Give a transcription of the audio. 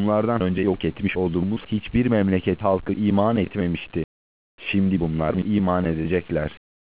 bunlardan önce yok etmiş olduğumuz hiçbir memleket halkı iman etmemişti. Şimdi bunlar mı iman edecekler?